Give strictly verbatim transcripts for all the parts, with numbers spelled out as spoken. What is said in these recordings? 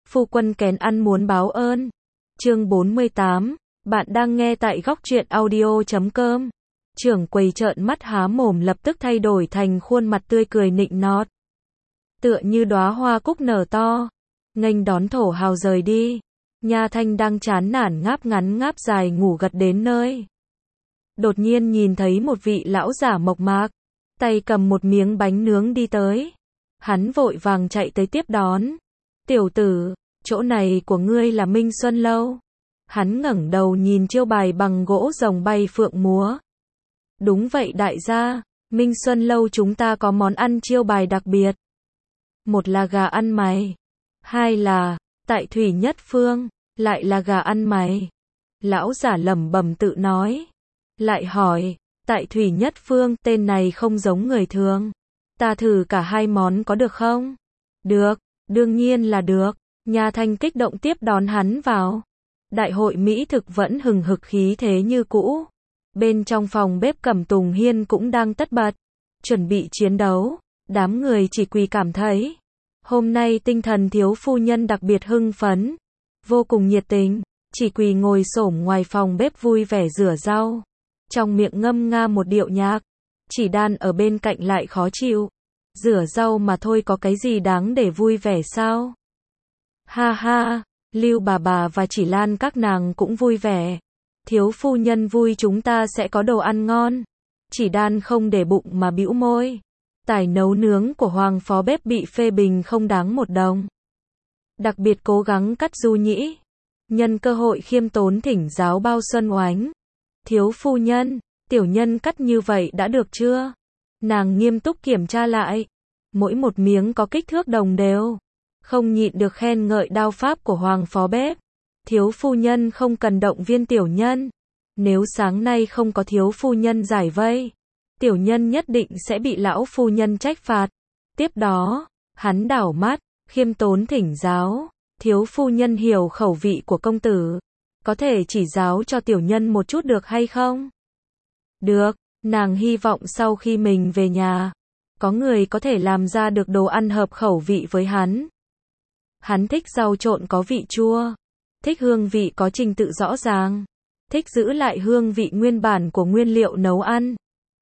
Phu quân kén ăn muốn báo ơn. Chương bốn mươi tám, bạn đang nghe tại góc truyện audio chấm com. Trưởng quầy trợn mắt há mồm lập tức thay đổi thành khuôn mặt tươi cười nịnh nọt. Tựa như đóa hoa cúc nở to, nghênh đón thổ hào rời đi. Nha Thanh đang chán nản ngáp ngắn ngáp dài ngủ gật đến nơi. Đột nhiên nhìn thấy một vị lão giả mộc mạc, tay cầm một miếng bánh nướng đi tới. Hắn vội vàng chạy tới tiếp đón. Tiểu tử, chỗ này của ngươi là Minh Xuân Lâu. Hắn ngẩng đầu nhìn chiêu bài bằng gỗ rồng bay phượng múa. Đúng vậy đại gia, Minh Xuân Lâu chúng ta có món ăn chiêu bài đặc biệt. Một là gà ăn mày. Hai là, tại Thủy Nhất Phương, lại là gà ăn mày. Lão giả lẩm bẩm tự nói. Lại hỏi, tại Thủy Nhất Phương, tên này không giống người thường. Ta thử cả hai món có được không? Được, đương nhiên là được. Nha Thanh kích động tiếp đón hắn vào. Đại hội mỹ thực vẫn hừng hực khí thế như cũ. Bên trong phòng bếp Cẩm Tùng Hiên cũng đang tất bật, chuẩn bị chiến đấu. Đám người chỉ quỳ cảm thấy, hôm nay tinh thần thiếu phu nhân đặc biệt hưng phấn, vô cùng nhiệt tình, chỉ quỳ ngồi xổm ngoài phòng bếp vui vẻ rửa rau, trong miệng ngâm nga một điệu nhạc. Chỉ Đan ở bên cạnh lại khó chịu, rửa rau mà thôi có cái gì đáng để vui vẻ sao? Ha ha, Lưu bà bà và Chỉ Lan các nàng cũng vui vẻ. Thiếu phu nhân vui chúng ta sẽ có đồ ăn ngon. Chỉ Đan không để bụng mà bĩu môi. Tài nấu nướng của Hoàng phó bếp bị phê bình không đáng một đồng. Đặc biệt cố gắng cắt Du Nhĩ. Nhân cơ hội khiêm tốn thỉnh giáo Bao Xuân Oánh. Thiếu phu nhân, tiểu nhân cắt như vậy đã được chưa? Nàng nghiêm túc kiểm tra lại. Mỗi một miếng có kích thước đồng đều. Không nhịn được khen ngợi đao pháp của Hoàng phó bếp. Thiếu phu nhân không cần động viên tiểu nhân. Nếu sáng nay không có thiếu phu nhân giải vây, tiểu nhân nhất định sẽ bị lão phu nhân trách phạt. Tiếp đó, hắn đảo mắt, khiêm tốn thỉnh giáo. Thiếu phu nhân hiểu khẩu vị của công tử. Có thể chỉ giáo cho tiểu nhân một chút được hay không? Được, nàng hy vọng sau khi mình về nhà, có người có thể làm ra được đồ ăn hợp khẩu vị với hắn. Hắn thích rau trộn có vị chua. Thích hương vị có trình tự rõ ràng. Thích giữ lại hương vị nguyên bản của nguyên liệu nấu ăn.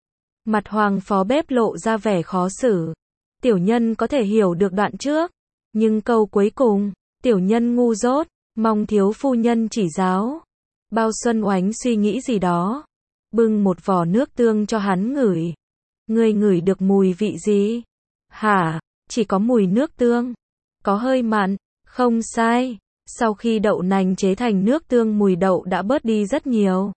Mặt Hoàng phó bếp lộ ra vẻ khó xử. Tiểu nhân có thể hiểu được đoạn trước. Nhưng câu cuối cùng, tiểu nhân ngu dốt, mong thiếu phu nhân chỉ giáo. Bao Xuân Oánh suy nghĩ gì đó. Bưng một vỏ nước tương cho hắn ngửi. Ngươi ngửi được mùi vị gì? Hả, chỉ có mùi nước tương. Có hơi mặn, không sai. Sau khi đậu nành chế thành nước tương mùi đậu đã bớt đi rất nhiều.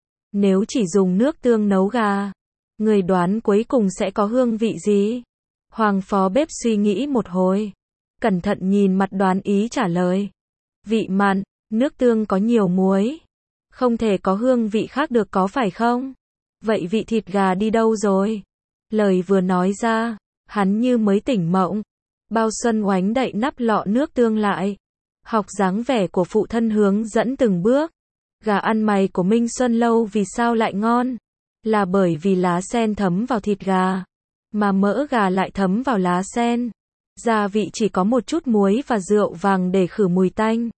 Nếu chỉ dùng nước tương nấu gà, người đoán cuối cùng sẽ có hương vị gì? Hoàng phó bếp suy nghĩ một hồi. Cẩn thận nhìn mặt đoán ý trả lời. Vị mặn, nước tương có nhiều muối. Không thể có hương vị khác được có phải không? Vậy vị thịt gà đi đâu rồi? Lời vừa nói ra, hắn như mới tỉnh mộng. Bao Xuân Oánh đậy nắp lọ nước tương lại. Học dáng vẻ của phụ thân hướng dẫn từng bước. Gà ăn mày của Minh Xuân Lâu vì sao lại ngon? Là bởi vì lá sen thấm vào thịt gà, mà mỡ gà lại thấm vào lá sen. Gia vị chỉ có một chút muối và rượu vàng để khử mùi tanh.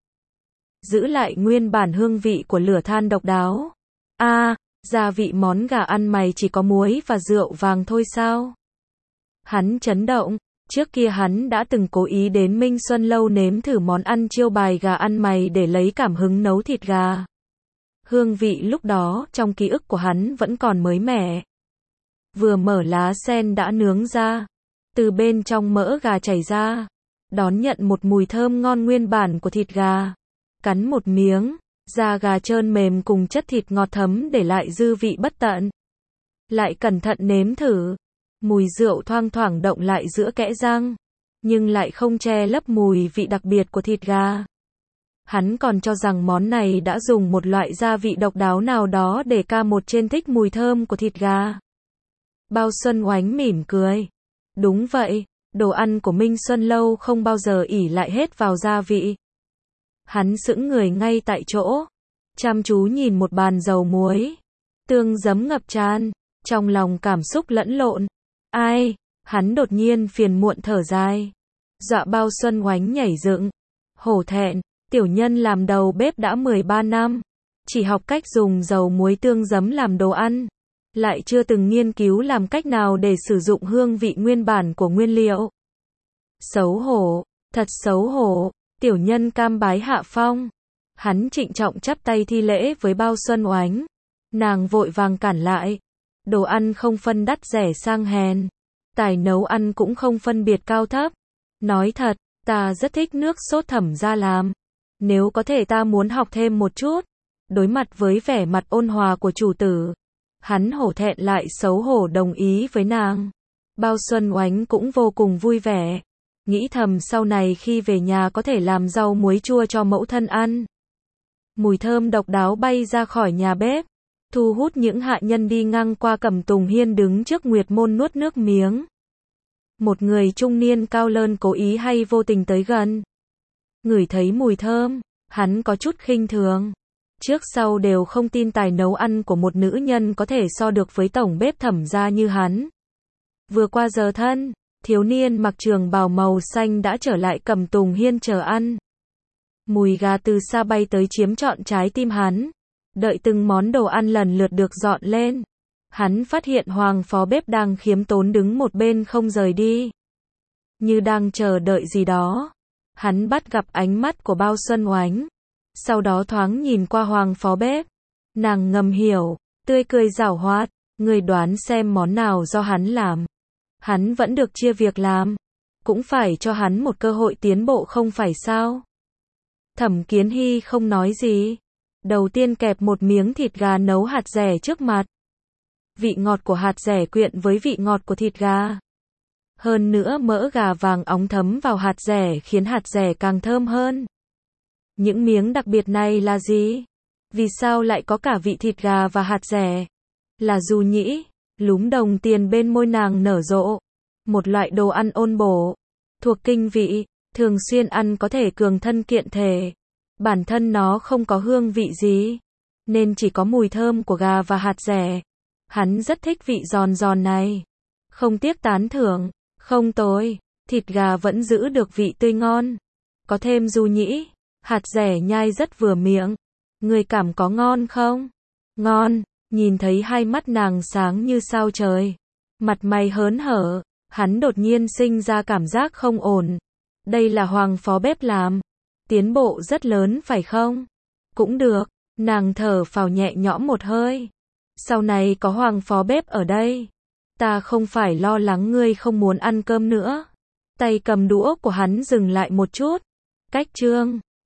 Giữ lại nguyên bản hương vị của lửa than độc đáo. A, à, gia vị món gà ăn mày chỉ có muối và rượu vàng thôi sao? Hắn chấn động. Trước kia hắn đã từng cố ý đến Minh Xuân Lâu nếm thử món ăn chiêu bài gà ăn mày để lấy cảm hứng nấu thịt gà. Hương vị lúc đó trong ký ức của hắn vẫn còn mới mẻ. Vừa mở lá sen đã nướng ra, từ bên trong mỡ gà chảy ra, đón nhận một mùi thơm ngon nguyên bản của thịt gà. Cắn một miếng, da gà trơn mềm cùng chất thịt ngọt thấm để lại dư vị bất tận. Lại cẩn thận nếm thử. Mùi rượu thoang thoảng động lại giữa kẽ răng, nhưng lại không che lấp mùi vị đặc biệt của thịt gà. Hắn còn cho rằng món này đã dùng một loại gia vị độc đáo nào đó để ca một trên thích mùi thơm của thịt gà. Bao Xuân Oánh mỉm cười. Đúng vậy, đồ ăn của Minh Xuân Lâu không bao giờ ỷ lại hết vào gia vị. Hắn sững người ngay tại chỗ, chăm chú nhìn một bàn dầu muối, tương giấm ngập tràn, trong lòng cảm xúc lẫn lộn. Ai? Hắn đột nhiên phiền muộn thở dài. Dọa Bao Xuân Oánh nhảy dựng. Hổ thẹn, tiểu nhân làm đầu bếp đã mười ba năm, chỉ học cách dùng dầu muối tương giấm làm đồ ăn, lại chưa từng nghiên cứu làm cách nào để sử dụng hương vị nguyên bản của nguyên liệu. Xấu hổ, thật xấu hổ, tiểu nhân cam bái hạ phong. Hắn trịnh trọng chắp tay thi lễ với Bao Xuân Oánh. Nàng vội vàng cản lại. Đồ ăn không phân đắt rẻ sang hèn. Tài nấu ăn cũng không phân biệt cao thấp. Nói thật, ta rất thích nước sốt Thẩm gia làm. Nếu có thể ta muốn học thêm một chút. Đối mặt với vẻ mặt ôn hòa của chủ tử, hắn hổ thẹn lại xấu hổ đồng ý với nàng. Bao Xuân Oánh cũng vô cùng vui vẻ. Nghĩ thầm sau này khi về nhà có thể làm rau muối chua cho mẫu thân ăn. Mùi thơm độc đáo bay ra khỏi nhà bếp, thu hút những hạ nhân đi ngang qua. Cẩm Tùng Hiên đứng trước Nguyệt Môn nuốt nước miếng. Một người trung niên cao lớn cố ý hay vô tình tới gần. Ngửi thấy mùi thơm, hắn có chút khinh thường. Trước sau đều không tin tài nấu ăn của một nữ nhân có thể so được với tổng bếp Thẩm gia như hắn. Vừa qua giờ thân, thiếu niên mặc trường bào màu xanh đã trở lại Cẩm Tùng Hiên chờ ăn. Mùi gà từ xa bay tới chiếm trọn trái tim hắn. Đợi từng món đồ ăn lần lượt được dọn lên, hắn phát hiện Hoàng phó bếp đang khiêm tốn đứng một bên không rời đi. Như đang chờ đợi gì đó. Hắn bắt gặp ánh mắt của Bao Xuân Oánh. Sau đó thoáng nhìn qua Hoàng phó bếp. Nàng ngầm hiểu, tươi cười giảo hoạt. Người đoán xem món nào do hắn làm. Hắn vẫn được chia việc làm. Cũng phải cho hắn một cơ hội tiến bộ không phải sao? Thẩm Kiến Hy không nói gì. Đầu tiên kẹp một miếng thịt gà nấu hạt dẻ trước mặt. Vị ngọt của hạt dẻ quyện với vị ngọt của thịt gà. Hơn nữa mỡ gà vàng óng thấm vào hạt dẻ khiến hạt dẻ càng thơm hơn. Những miếng đặc biệt này là gì? Vì sao lại có cả vị thịt gà và hạt dẻ? Là dù nhĩ, lúm đồng tiền bên môi nàng nở rộ. Một loại đồ ăn ôn bổ, thuộc kinh vị, thường xuyên ăn có thể cường thân kiện thể. Bản thân nó không có hương vị gì, nên chỉ có mùi thơm của gà và hạt dẻ. Hắn rất thích vị giòn giòn này. Không tiếc tán thưởng, không tồi, thịt gà vẫn giữ được vị tươi ngon. Có thêm du nhĩ, hạt dẻ nhai rất vừa miệng. Người cảm có ngon không? Ngon, nhìn thấy hai mắt nàng sáng như sao trời. Mặt mày hớn hở, hắn đột nhiên sinh ra cảm giác không ổn. Đây là Hoàng phó bếp làm. Tiến bộ rất lớn phải không? Cũng được, nàng thở phào nhẹ nhõm một hơi. Sau này có Hoàng phó bếp ở đây, ta không phải lo lắng ngươi không muốn ăn cơm nữa. Tay cầm đũa của hắn dừng lại một chút. Cách chương